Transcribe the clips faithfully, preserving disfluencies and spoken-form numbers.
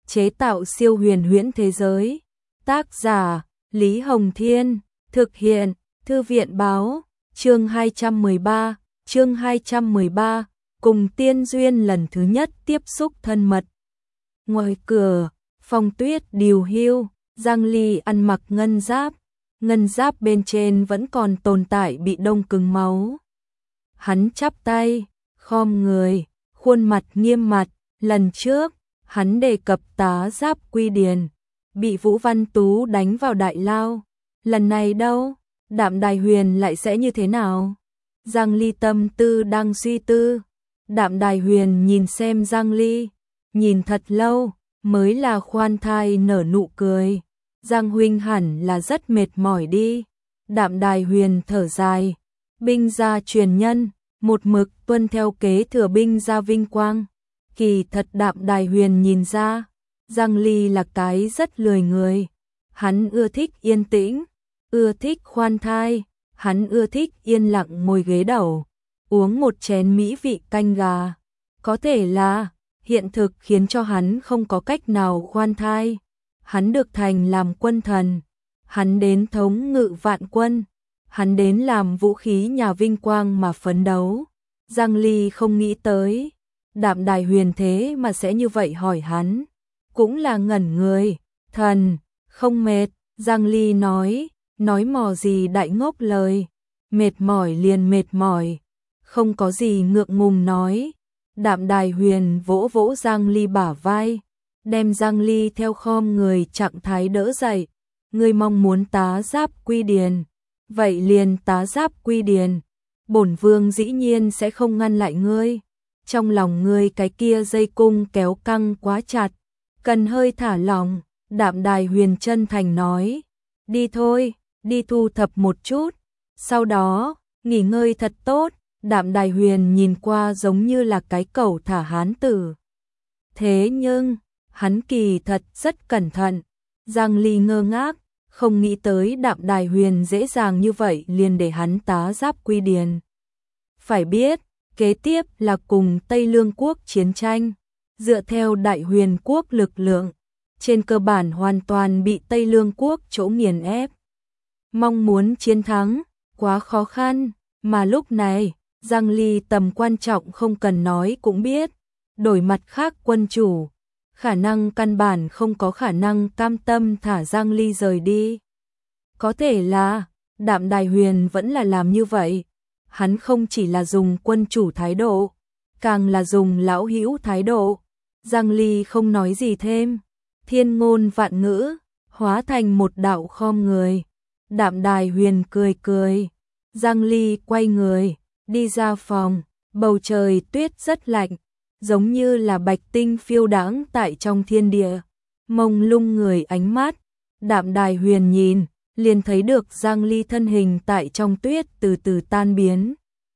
chế tạo siêu huyền huyễn thế giới. Tác giả Lý Hồng Thiên, thực hiện Thư viện Báo. Chương hai trăm mười ba, chương hai trăm mười ba, cùng tiên duyên lần thứ nhất tiếp xúc thân mật. Ngoài cửa, Phong Tuyết điều hưu, Giang Ly ăn mặc ngân giáp, ngân giáp bên trên vẫn còn tồn tại bị đông cứng máu. Hắn chắp tay, khom người, khuôn mặt nghiêm mặt, lần trước, hắn đề cập tá giáp quy điền, bị Vũ Văn Tú đánh vào đại lao, lần này đâu, Đạm Đài Huyền lại sẽ như thế nào? Giang Ly tâm tư đang suy tư, Đạm Đài Huyền nhìn xem Giang Ly, nhìn thật lâu, mới là khoan thai nở nụ cười. Giang huynh hẳn là rất mệt mỏi đi. Đạm Đài Huyền thở dài, binh gia truyền nhân, một mực tuân theo kế thừa binh gia vinh quang. Kỳ thật Đạm Đài Huyền nhìn ra, Giang Ly là cái rất lười người. Hắn ưa thích yên tĩnh, ưa thích khoan thai, hắn ưa thích yên lặng ngồi ghế đầu, uống một chén mỹ vị canh gà. Có thể là, hiện thực khiến cho hắn không có cách nào khoan thai. Hắn được thành làm quân thần, hắn đến thống ngự vạn quân, hắn đến làm vũ khí nhà vinh quang mà phấn đấu. Giang Ly không nghĩ tới, Đạm Đài Huyền thế mà sẽ như vậy hỏi hắn, cũng là ngẩn người. Thần, không mệt, Giang Ly nói, nói mò gì đại ngốc lời, mệt mỏi liền mệt mỏi, không có gì ngượng ngùng nói. Đạm Đài Huyền vỗ vỗ Giang Ly bả vai, đem Giang Ly theo khom người trạng thái đỡ dậy. Ngươi mong muốn tá giáp quy điền, vậy liền tá giáp quy điền, bổn vương dĩ nhiên sẽ không ngăn lại ngươi. Trong lòng ngươi cái kia dây cung kéo căng quá chặt, cần hơi thả lỏng. Đạm Đài Huyền chân thành nói, đi thôi, đi thu thập một chút, sau đó, nghỉ ngơi thật tốt. Đạm Đài Huyền nhìn qua giống như là cái cẩu thả hán tử. Thế nhưng, hắn kỳ thật rất cẩn thận. Giang Ly ngơ ngác, không nghĩ tới Đạm Đài Huyền dễ dàng như vậy liền để hắn tá giáp quy điền. Phải biết, kế tiếp là cùng Tây Lương quốc chiến tranh, dựa theo Đại Huyền quốc lực lượng, trên cơ bản hoàn toàn bị Tây Lương quốc chỗ nghiền ép. Mong muốn chiến thắng, quá khó khăn, mà lúc này, Giang Ly tầm quan trọng không cần nói cũng biết, đổi mặt khác quân chủ, khả năng căn bản không có khả năng cam tâm thả Giang Ly rời đi. Có thể là, Đạm Đài Huyền vẫn là làm như vậy, hắn không chỉ là dùng quân chủ thái độ, càng là dùng lão hữu thái độ. Giang Ly không nói gì thêm, thiên ngôn vạn ngữ, hóa thành một đạo khom người. Đạm Đài Huyền cười cười, Giang Ly quay người, đi ra phòng, bầu trời tuyết rất lạnh, giống như là bạch tinh phiêu đãng tại trong thiên địa, mông lung người ánh mắt. Đạm Đài Huyền nhìn, liền thấy được Giang Ly thân hình tại trong tuyết từ từ tan biến.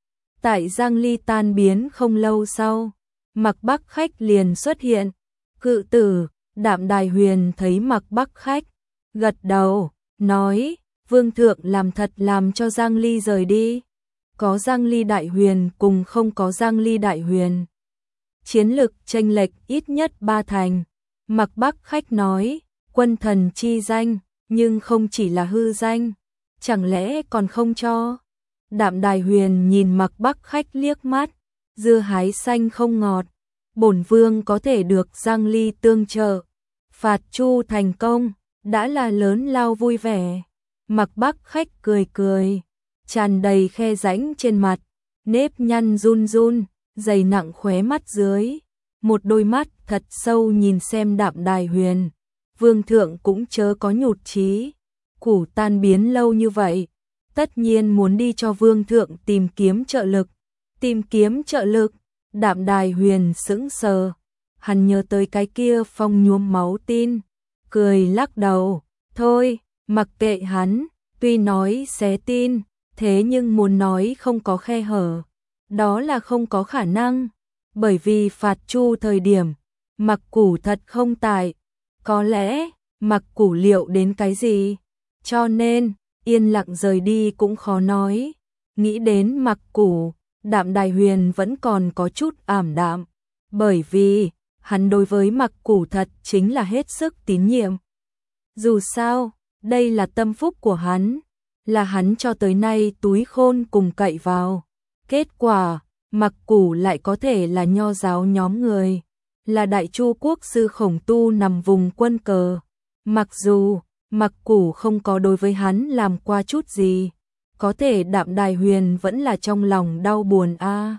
Tại Giang Ly tan biến không lâu sau, Mạc Bắc Khách liền xuất hiện. Cự tử, Đạm Đài Huyền thấy Mạc Bắc Khách, gật đầu, nói, vương thượng làm thật làm cho Giang Ly rời đi. Có Giang Ly Đại Huyền cùng không có Giang Ly Đại Huyền, chiến lực chênh lệch ít nhất ba thành. Mạc Bắc Khách nói, quân thần chi danh, nhưng không chỉ là hư danh, chẳng lẽ còn không cho? Đạm Đài Huyền nhìn Mạc Bắc Khách liếc mắt, dưa hái xanh không ngọt, bổn vương có thể được Giang Ly tương trợ, phạt Chu thành công, đã là lớn lao vui vẻ. Mạc Bắc Khách cười cười, tràn đầy khe rãnh trên mặt, nếp nhăn run run, dày nặng khóe mắt dưới, một đôi mắt thật sâu nhìn xem Đạm Đài Huyền. Vương thượng cũng chớ có nhụt chí, củ tan biến lâu như vậy, tất nhiên muốn đi cho vương thượng tìm kiếm trợ lực. Tìm kiếm trợ lực? Đạm Đài Huyền sững sờ, hắn nhớ tới cái kia phong nhuốm máu tin, cười lắc đầu, thôi, mặc kệ hắn, tuy nói xé tin, thế nhưng muốn nói không có khe hở, đó là không có khả năng, bởi vì phạt Chu thời điểm, Mặc Củ thật không tại, có lẽ Mặc Củ liệu đến cái gì, cho nên yên lặng rời đi cũng khó nói. Nghĩ đến Mặc Củ, Đạm Đài Huyền vẫn còn có chút ảm đạm, bởi vì hắn đối với Mặc Củ thật chính là hết sức tín nhiệm. Dù sao, đây là tâm phúc của hắn, là hắn cho tới nay túi khôn cùng cậy vào. Kết quả, Mặc Củ lại có thể là nho giáo nhóm người, là đại chu quốc sư khổng tu nằm vùng quân cờ. Mặc dù Mặc Củ không có đối với hắn làm qua chút gì, có thể Đạm Đài Huyền vẫn là trong lòng đau buồn a. À.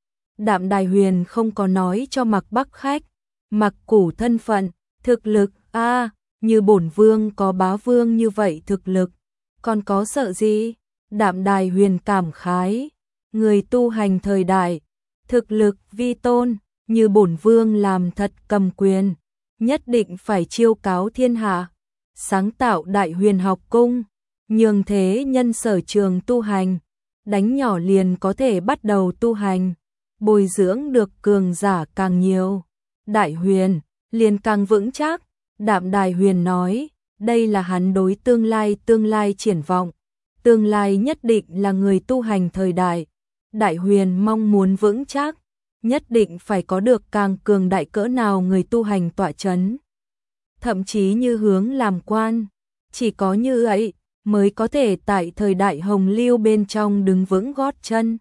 Đạm Đài Huyền không có nói cho Mặc Bắc Khách, Mặc Củ thân phận, thực lực a, à, như bổn vương có bá vương như vậy thực lực, còn có sợ gì? Đạm Đài Huyền cảm khái, người tu hành thời đại, thực lực vi tôn, như bổn vương làm thật cầm quyền, nhất định phải chiêu cáo thiên hạ, sáng tạo Đại Huyền học cung, nhường thế nhân sở trường tu hành, đánh nhỏ liền có thể bắt đầu tu hành, bồi dưỡng được cường giả càng nhiều, Đại Huyền liền càng vững chắc. Đạm Đài Huyền nói, đây là hắn đối tương lai tương lai triển vọng, tương lai nhất định là người tu hành thời đại. Đại Huyền mong muốn vững chắc, nhất định phải có được càng cường đại cỡ nào người tu hành tọa chấn. Thậm chí như hướng làm quan, chỉ có như vậy mới có thể tại thời đại hồng lưu bên trong đứng vững gót chân.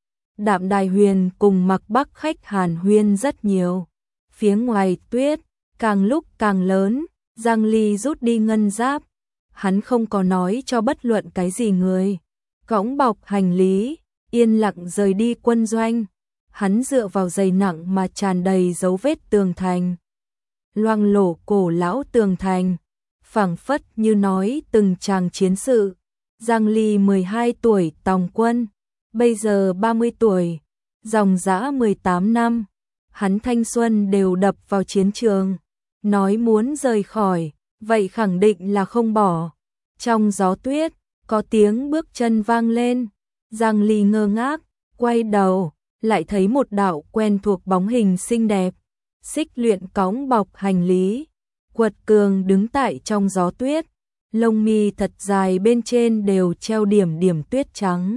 Đạm Đài Huyền cùng Mặc Bắc Khách hàn huyên rất nhiều. Phía ngoài tuyết càng lúc càng lớn, Giang Ly rút đi ngân giáp, hắn không có nói cho bất luận cái gì người, cõng bọc hành lý, yên lặng rời đi quân doanh. Hắn dựa vào dày nặng mà tràn đầy dấu vết tường thành, loang lổ cổ lão tường thành, phảng phất như nói từng tràng chiến sự. Giang Ly mười hai tuổi tòng quân, bây giờ ba mươi tuổi, dòng dã mười tám năm, hắn thanh xuân đều đập vào chiến trường, nói muốn rời khỏi, vậy khẳng định là không bỏ. Trong gió tuyết, có tiếng bước chân vang lên, Giang Ly ngơ ngác, quay đầu, lại thấy một đạo quen thuộc bóng hình xinh đẹp, Xích Luyện cõng bọc hành lý, quật cường đứng tại trong gió tuyết, lông mi thật dài bên trên đều treo điểm điểm tuyết trắng.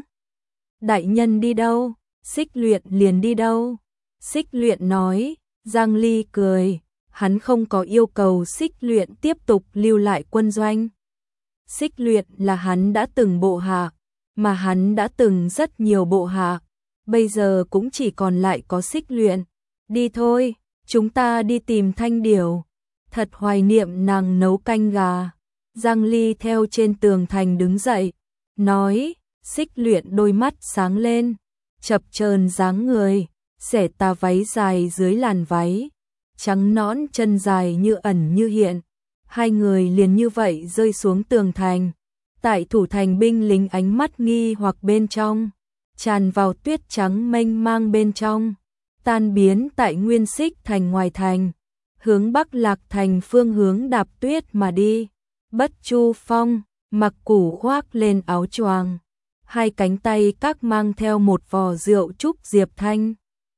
Đại nhân đi đâu, Xích Luyện liền đi đâu. Xích Luyện nói, Giang Ly cười, hắn không có yêu cầu Xích Luyện tiếp tục lưu lại quân doanh. Xích Luyện là hắn đã từng bộ hạ, mà hắn đã từng rất nhiều bộ hạ, bây giờ cũng chỉ còn lại có Xích Luyện. Đi thôi, chúng ta đi tìm Thanh Điểu, thật hoài niệm nàng nấu canh gà. Giang Ly theo trên tường thành đứng dậy, nói, Xích Luyện đôi mắt sáng lên, chập chờn dáng người, xẻ tà váy dài dưới làn váy, trắng nõn chân dài như ẩn như hiện. Hai người liền như vậy rơi xuống tường thành, tại thủ thành binh lính ánh mắt nghi hoặc bên trong, tràn vào tuyết trắng mênh mang bên trong, tan biến tại Nguyên Xích thành ngoài thành, hướng Bắc Lạc thành phương hướng đạp tuyết mà đi. Bất Chu Phong, Mặc Củ khoác lên áo choàng, hai cánh tay các mang theo một vò rượu trúc diệp thanh.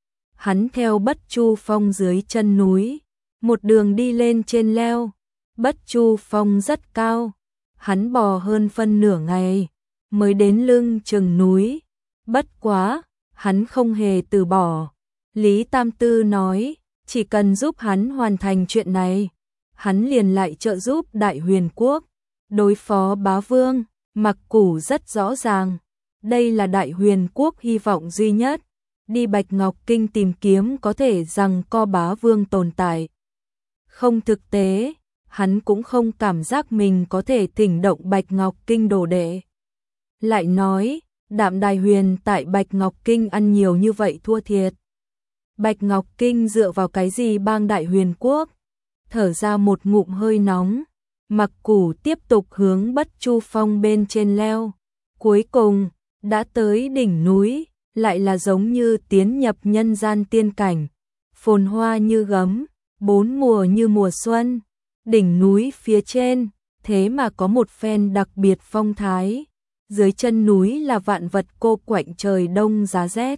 Hắn theo Bất Chu Phong dưới chân núi, một đường đi lên trên leo. Bất Chu Phong rất cao, hắn bò hơn phân nửa ngày, mới đến lưng chừng núi. Bất quá, hắn không hề từ bỏ. Lý Tam Tư nói, chỉ cần giúp hắn hoàn thành chuyện này, hắn liền lại trợ giúp Đại Huyền Quốc, đối phó bá vương. Mặc Củ rất rõ ràng, đây là Đại Huyền Quốc hy vọng duy nhất, đi Bạch Ngọc Kinh tìm kiếm có thể rằng co bá vương tồn tại. Không thực tế, hắn cũng không cảm giác mình có thể thỉnh động Bạch Ngọc Kinh đồ đệ. Lại nói, Đạm Đài Huyền tại Bạch Ngọc Kinh ăn nhiều như vậy thua thiệt. Bạch Ngọc Kinh dựa vào cái gì bang Đại Huyền Quốc? Thở ra một ngụm hơi nóng, Mặc Củ tiếp tục hướng Bất Chu Phong bên trên leo. Cuối cùng, đã tới đỉnh núi, lại là giống như tiến nhập nhân gian tiên cảnh, phồn hoa như gấm, bốn mùa như mùa xuân. Đỉnh núi phía trên, thế mà có một phen đặc biệt phong thái, dưới chân núi là vạn vật cô quạnh trời đông giá rét,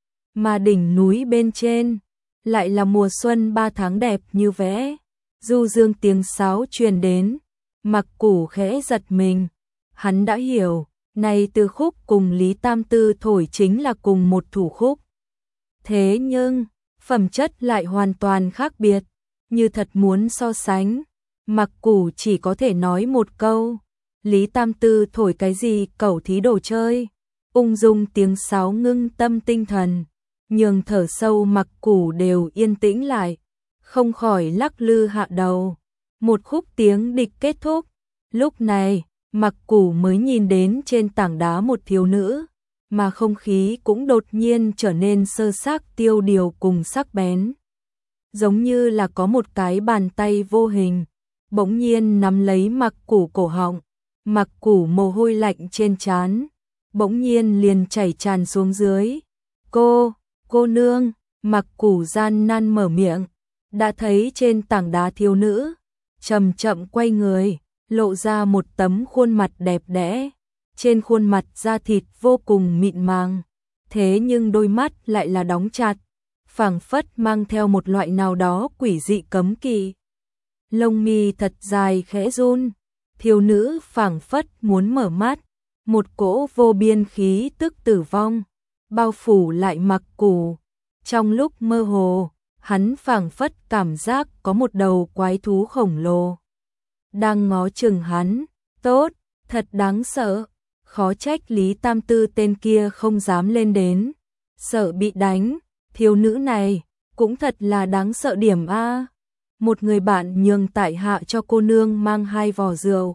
mà đỉnh núi bên trên lại là mùa xuân ba tháng đẹp như vẽ. Du dương tiếng sáo truyền đến, Mặc Củ khẽ giật mình, hắn đã hiểu, này từ khúc cùng Lý Tam Tư thổi chính là cùng một thủ khúc. Thế nhưng, phẩm chất lại hoàn toàn khác biệt, như thật muốn so sánh. Mặc Củ chỉ có thể nói một câu, Lý Tam Tư thổi cái gì cẩu thí đồ chơi, ung dung tiếng sáo ngưng tâm tinh thần, nhường thở sâu Mặc Củ đều yên tĩnh lại, không khỏi lắc lư hạ đầu. Một khúc tiếng địch kết thúc, lúc này, Mặc Củ mới nhìn đến trên tảng đá một thiếu nữ, mà không khí cũng đột nhiên trở nên sơ xác tiêu điều cùng sắc bén. Giống như là có một cái bàn tay vô hình, bỗng nhiên nắm lấy Mặc Củ cổ họng, Mặc Củ mồ hôi lạnh trên trán, bỗng nhiên liền chảy tràn xuống dưới. Cô, cô nương, Mặc Củ gian nan mở miệng, đã thấy trên tảng đá thiếu nữ, chậm chậm quay người, lộ ra một tấm khuôn mặt đẹp đẽ. Trên khuôn mặt da thịt vô cùng mịn màng, thế nhưng đôi mắt lại là đóng chặt, phảng phất mang theo một loại nào đó quỷ dị cấm kỵ. Lông mi thật dài khẽ run, thiếu nữ phảng phất muốn mở mắt, một cỗ vô biên khí tức tử vong bao phủ lại Mặc Củ. Trong lúc mơ hồ, hắn phảng phất cảm giác có một đầu quái thú khổng lồ đang ngó chừng hắn. Tốt, thật đáng sợ. Khó trách Lý Tam Tư tên kia không dám lên đến, sợ bị đánh. Thiếu nữ này cũng thật là đáng sợ điểm a. Một người bạn nhường tại hạ cho cô nương mang hai vò rượu.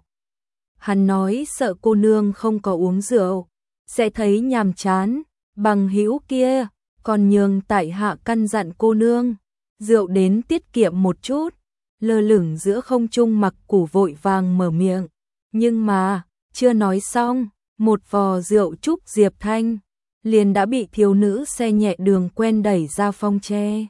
Hắn nói sợ cô nương không có uống rượu sẽ thấy nhàm chán. Bằng hữu kia còn nhường tại hạ căn dặn cô nương rượu đến tiết kiệm một chút. Lơ lửng giữa không trung Mặc Củ vội vàng mở miệng, nhưng mà chưa nói xong, một vò rượu trúc Diệp Thanh liền đã bị thiếu nữ xe nhẹ đường quen đẩy ra phong tre.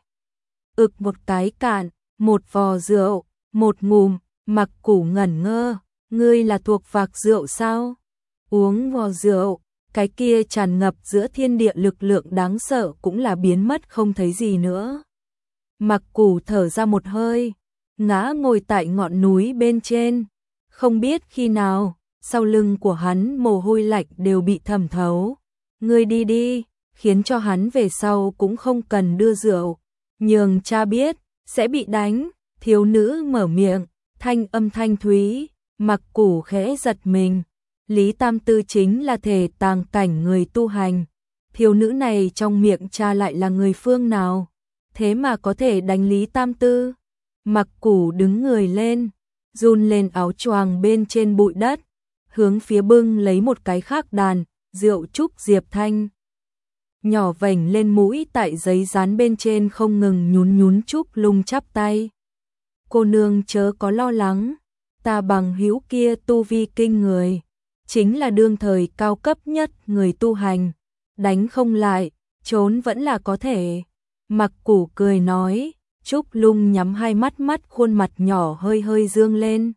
Ực một cái cạn, một vò rượu, một ngụm. Mặc Củ ngẩn ngơ, ngươi là thuộc vạc rượu sao? Uống vò rượu, cái kia tràn ngập giữa thiên địa lực lượng đáng sợ cũng là biến mất không thấy gì nữa. Mặc Củ thở ra một hơi, ngã ngồi tại ngọn núi bên trên, không biết khi nào, sau lưng của hắn mồ hôi lạnh đều bị thẩm thấu. Ngươi đi đi, khiến cho hắn về sau cũng không cần đưa rượu, nhường cha biết, sẽ bị đánh. Thiếu nữ mở miệng, thanh âm thanh thúy. Mặc Củ khẽ giật mình, Lý Tam Tư chính là thể tàng cảnh người tu hành. Thiếu nữ này trong miệng cha lại là người phương nào, thế mà có thể đánh Lý Tam Tư. Mặc Củ đứng người lên, run lên áo choàng bên trên bụi đất, hướng phía bưng lấy một cái khác đàn, rượu trúc Diệp Thanh. Nhỏ vành lên mũi tại giấy dán bên trên không ngừng nhún nhún Trúc Lung chắp tay. Cô nương chớ có lo lắng, ta bằng hữu kia tu vi kinh người, chính là đương thời cao cấp nhất người tu hành, đánh không lại, trốn vẫn là có thể. Mặc Củ cười nói. Trúc Lung nhắm hai mắt, mắt khuôn mặt nhỏ hơi hơi dương lên.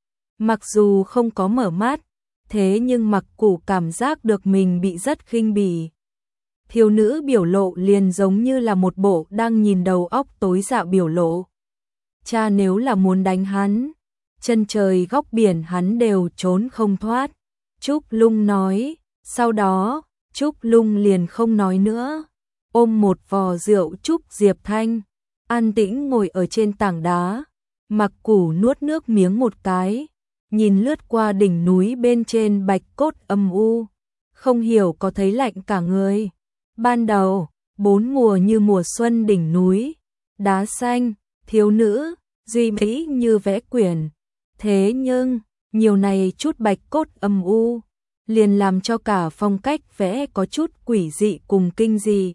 Mặc dù không có mở mắt, thế nhưng Mặc Củ cảm giác được mình bị rất khinh bỉ. Thiếu nữ biểu lộ liền giống như là một bộ đang nhìn đầu óc tối dạ biểu lộ. Cha nếu là muốn đánh hắn, chân trời góc biển hắn đều trốn không thoát. Trúc Lung nói, sau đó, Trúc Lung liền không nói nữa, ôm một vò rượu trúc Diệp Thanh, an tĩnh ngồi ở trên tảng đá. Mặc Củ nuốt nước miếng một cái, nhìn lướt qua đỉnh núi bên trên bạch cốt âm u, không hiểu có thấy lạnh cả người. Ban đầu, bốn mùa như mùa xuân đỉnh núi, đá xanh, thiếu nữ, duy mỹ như vẽ quyển. Thế nhưng, nhiều này chút bạch cốt âm u, liền làm cho cả phong cách vẽ có chút quỷ dị cùng kinh dị.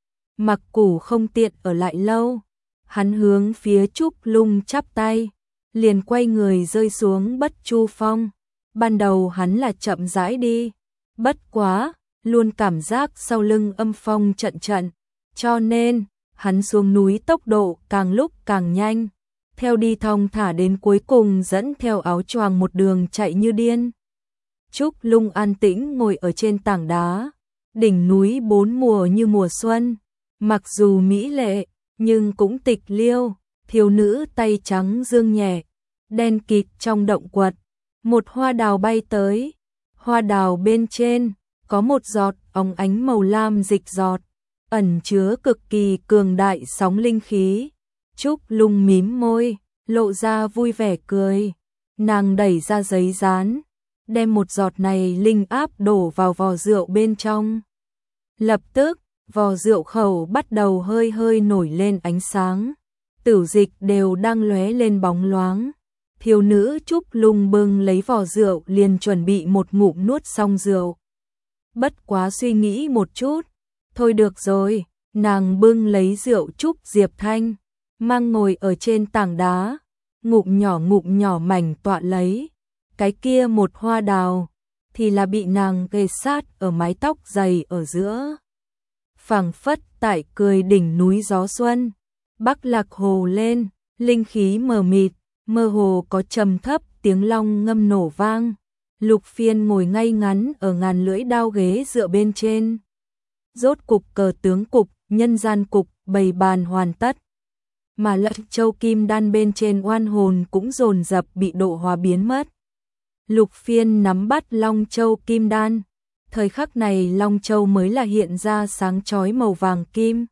Mặc Củ không tiện ở lại lâu, hắn hướng phía Trúc Lung chắp tay, liền quay người rơi xuống Bất Chu Phong. Ban đầu hắn là chậm rãi đi, bất quá, luôn cảm giác sau lưng âm phong trận trận, cho nên, hắn xuống núi tốc độ càng lúc càng nhanh, theo đi thong thả đến cuối cùng dẫn theo áo choàng một đường chạy như điên. Trúc Lung an tĩnh ngồi ở trên tảng đá, đỉnh núi bốn mùa như mùa xuân, mặc dù mỹ lệ, nhưng cũng tịch liêu. Thiếu nữ tay trắng dương nhẹ, đen kịt trong động quật, một hoa đào bay tới, hoa đào bên trên có một giọt óng ánh màu lam dịch giọt, ẩn chứa cực kỳ cường đại sóng linh khí. Trúc Lung mím môi, lộ ra vui vẻ cười. Nàng đẩy ra giấy dán, đem một giọt này linh áp đổ vào vò rượu bên trong. Lập tức, vò rượu khẩu bắt đầu hơi hơi nổi lên ánh sáng. Tử dịch đều đang lóe lên bóng loáng. Thiếu nữ Trúc Lung bưng lấy vò rượu liền chuẩn bị một ngụm nuốt xong rượu. Bất quá suy nghĩ một chút, thôi được rồi, nàng bưng lấy rượu Trúc Diệp Thanh, mang ngồi ở trên tảng đá, ngụm nhỏ ngụm nhỏ mảnh tọa lấy. Cái kia một hoa đào, thì là bị nàng kề sát ở mái tóc dày ở giữa. Phảng phất tại cười đỉnh núi gió xuân, Bắc Lạc Hồ lên, linh khí mờ mịt, mơ hồ có trầm thấp tiếng long ngâm nổ vang. Lục Phiên ngồi ngay ngắn ở ngàn lưỡi đao ghế dựa bên trên. Rốt cục cờ tướng cục, nhân gian cục, bày bàn hoàn tất. Mà Lận Châu kim đan bên trên oan hồn cũng dồn dập bị độ hóa biến mất. Lục Phiên nắm bắt Long Châu kim đan. Thời khắc này Long Châu mới là hiện ra sáng chói màu vàng kim.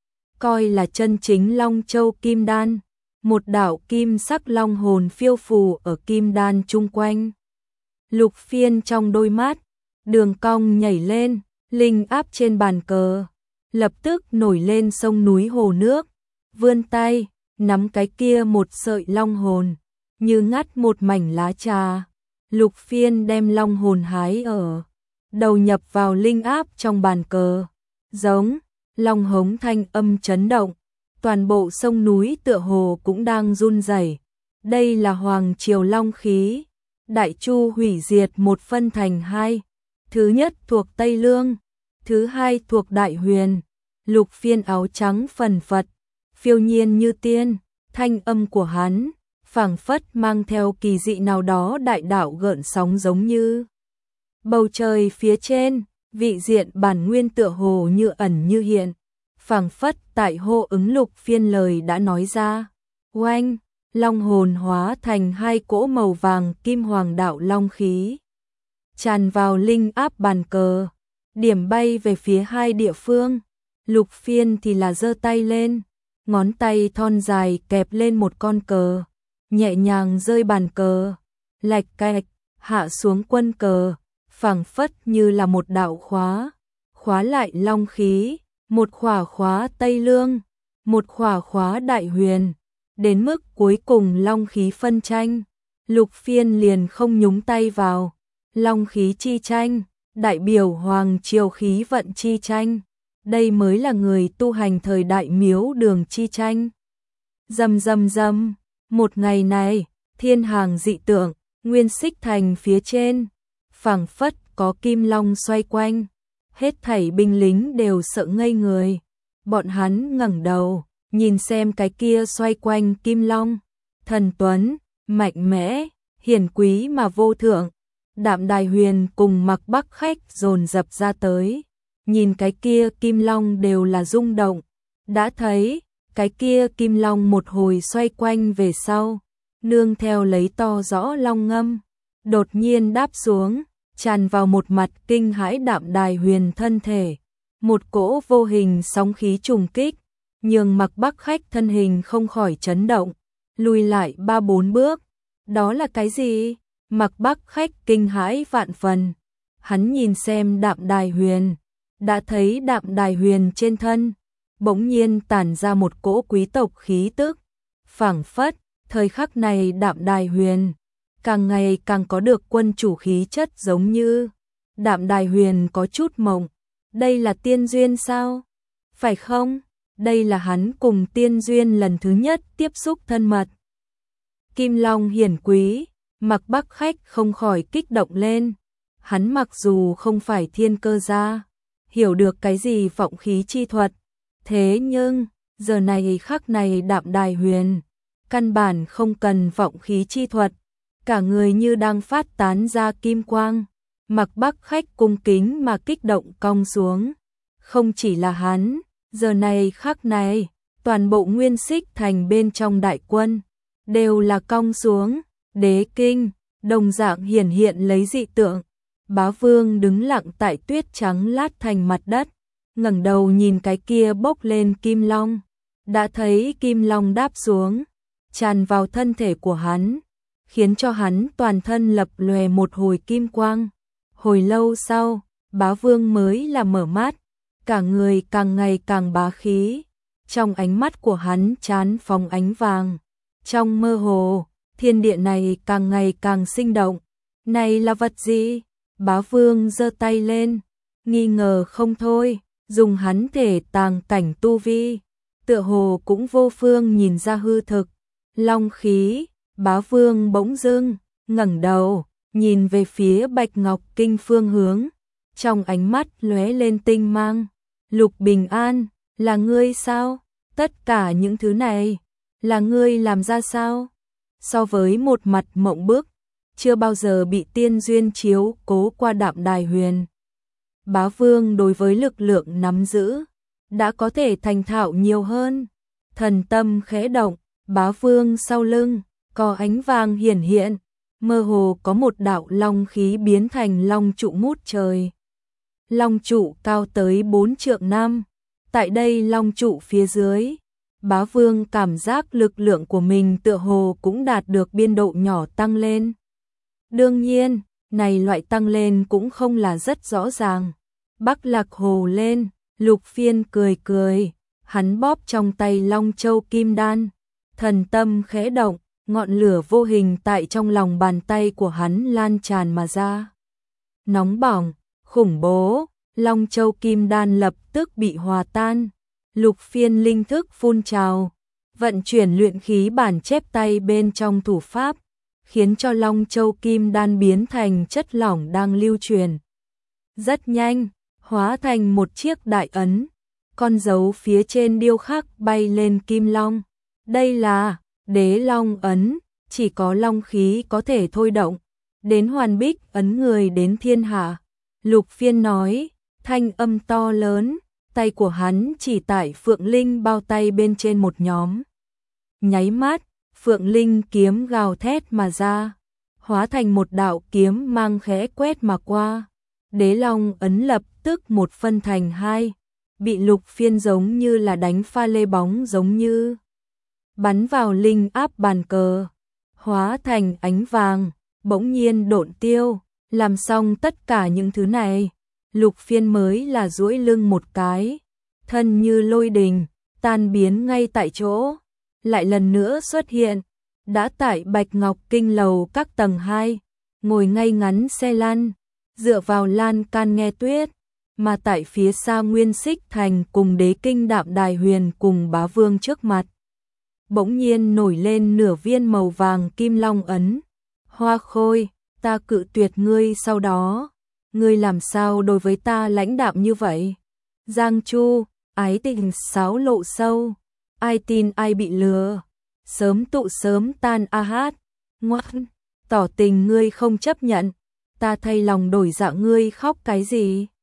Coi là chân chính Long Châu kim đan. Một đạo kim sắc long hồn phiêu phù ở kim đan chung quanh. Lục Phiên trong đôi mắt, đường cong nhảy lên, linh áp trên bàn cờ, lập tức nổi lên sông núi hồ nước, vươn tay, nắm cái kia một sợi long hồn, như ngắt một mảnh lá trà. Lục Phiên đem long hồn hái ở, đầu nhập vào linh áp trong bàn cờ, giống, long hống thanh âm chấn động, toàn bộ sông núi tựa hồ cũng đang run rẩy. Đây là hoàng triều long khí. Đại Chu hủy diệt một phân thành hai, thứ nhất thuộc Tây Lương, thứ hai thuộc Đại Huyền. Lục Phiên áo trắng phần phật, phiêu nhiên như tiên, thanh âm của hắn phảng phất mang theo kỳ dị nào đó đại đạo gợn sóng giống như bầu trời phía trên, vị diện bản nguyên tựa hồ như ẩn như hiện, phảng phất tại hô ứng Lục Phiên lời đã nói ra. Oanh! Long hồn hóa thành hai cỗ màu vàng kim hoàng đạo long khí, tràn vào linh áp bàn cờ, điểm bay về phía hai địa phương. Lục Phiên thì là giơ tay lên, ngón tay thon dài kẹp lên một con cờ, nhẹ nhàng rơi bàn cờ, lạch cạch hạ xuống quân cờ, phảng phất như là một đạo khóa, khóa lại long khí, một khỏa khóa Tây Lương, một khỏa khóa Đại Huyền. Đến mức cuối cùng long khí phân tranh, Lục Phiên liền không nhúng tay vào. Long khí chi tranh, đại biểu hoàng triều khí vận chi tranh. Đây mới là người tu hành thời đại miếu đường chi tranh. Rầm rầm rầm, một ngày này, thiên hàng dị tượng, Nguyên Xích Thành phía trên, phảng phất có kim long xoay quanh, hết thảy binh lính đều sợ ngây người. Bọn hắn ngẩng đầu, nhìn xem cái kia xoay quanh kim long, thần tuấn, mạnh mẽ, hiển quý mà vô thượng. Đạm Đài Huyền cùng Mặc Bắc Khách dồn dập ra tới, nhìn cái kia kim long đều là rung động. Đã thấy, cái kia kim long một hồi xoay quanh về sau, nương theo lấy to rõ long ngâm, đột nhiên đáp xuống, tràn vào một mặt kinh hãi Đạm Đài Huyền thân thể. Một cỗ vô hình sóng khí trùng kích, nhường Mặc Bắc Khách thân hình không khỏi chấn động, lùi lại ba bốn bước. Đó là cái gì? Mặc Bắc Khách kinh hãi vạn phần. Hắn nhìn xem Đạm Đài Huyền, đã thấy Đạm Đài Huyền trên thân bỗng nhiên tản ra một cỗ quý tộc khí tức, phảng phất thời khắc này Đạm Đài Huyền càng ngày càng có được quân chủ khí chất giống như. Đạm Đài Huyền có chút mộng, đây là tiên duyên sao? Phải không? Đây là hắn cùng tiên duyên lần thứ nhất tiếp xúc thân mật. Kim Long hiển quý, Mặc Bắc Khách không khỏi kích động lên. Hắn mặc dù không phải thiên cơ gia, hiểu được cái gì vọng khí chi thuật, thế nhưng giờ này khắc này Đạm Đài Huyền căn bản không cần vọng khí chi thuật, cả người như đang phát tán ra kim quang. Mặc Bắc Khách cung kính mà kích động cong xuống. Không chỉ là hắn, giờ này khắc này, toàn bộ Nguyên Xích Thành bên trong đại quân đều là cong xuống. Đế kinh đồng dạng hiển hiện lấy dị tượng. Bá Vương đứng lặng tại tuyết trắng lát thành mặt đất, ngẩng đầu nhìn cái kia bốc lên kim long, đã thấy kim long đáp xuống, tràn vào thân thể của hắn, khiến cho hắn toàn thân lập lòe một hồi kim quang. Hồi lâu sau, Bá Vương mới là mở mắt, cả người càng ngày càng bá khí, trong ánh mắt của hắn chán phóng ánh vàng. Trong mơ hồ, thiên địa này càng ngày càng sinh động. Này là vật gì? Bá Vương giơ tay lên, nghi ngờ không thôi, dùng hắn thể tàng cảnh tu vi, tựa hồ cũng vô phương nhìn ra hư thực. Long khí, Bá Vương bỗng dưng ngẩng đầu, nhìn về phía Bạch Ngọc Kinh phương hướng, trong ánh mắt lóe lên tinh mang. Lục Bình An, là ngươi sao? Tất cả những thứ này là ngươi làm ra sao? So với một mặt mộng bức, chưa bao giờ bị tiên duyên chiếu cố qua Đạm Đài Huyền, Bá Vương đối với lực lượng nắm giữ đã có thể thành thạo nhiều hơn. Thần tâm khẽ động, Bá Vương sau lưng có ánh vàng hiển hiện, mơ hồ có một đạo long khí biến thành long trụ ngút trời. Long trụ cao tới bốn trượng năm. Tại đây long trụ phía dưới, Bá Vương cảm giác lực lượng của mình tựa hồ cũng đạt được biên độ nhỏ tăng lên. Đương nhiên, này loại tăng lên cũng không là rất rõ ràng. Bắc Lạc Hồ lên, Lục Phiên cười cười, hắn bóp trong tay Long Châu Kim Đan, thần tâm khẽ động, ngọn lửa vô hình tại trong lòng bàn tay của hắn lan tràn mà ra. Nóng bỏng, khủng bố, Long Châu Kim Đan lập tức bị hòa tan. Lục Phiên linh thức phun trào, vận chuyển luyện khí bản chép tay bên trong thủ pháp, khiến cho Long Châu Kim Đan biến thành chất lỏng đang lưu truyền. Rất nhanh, hóa thành một chiếc đại ấn, con dấu phía trên điêu khắc bay lên kim long. Đây là Đế Long ấn, chỉ có long khí có thể thôi động, đến hoàn bích ấn người đến thiên hạ. Lục Phiên nói, thanh âm to lớn, tay của hắn chỉ tại Phượng Linh bao tay bên trên một nhóm. Nháy mắt, Phượng Linh kiếm gào thét mà ra, hóa thành một đạo kiếm mang khẽ quét mà qua. Đế Long ấn lập tức một phân thành hai, bị Lục Phiên giống như là đánh pha lê bóng giống như bắn vào linh áp bàn cờ, hóa thành ánh vàng, bỗng nhiên độn tiêu. Làm xong tất cả những thứ này, Lục Phiên mới là duỗi lưng một cái, thân như lôi đình, tan biến ngay tại chỗ, lại lần nữa xuất hiện, đã tại Bạch Ngọc Kinh lầu các tầng hai, ngồi ngay ngắn xe lăn, dựa vào lan can nghe tuyết, mà tại phía xa Nguyên Xích Thành cùng Đế Kinh Đạm Đài Huyền cùng Bá Vương trước mặt, bỗng nhiên nổi lên nửa viên màu vàng kim long ấn. Hoa Khôi, ta cự tuyệt ngươi sau đó, ngươi làm sao đối với ta lãnh đạm như vậy? Giang Chu, ái tình sáo lộ sâu, ai tin ai bị lừa, sớm tụ sớm tan a hát, ngoan, tỏ tình ngươi không chấp nhận, ta thay lòng đổi dạ ngươi khóc cái gì?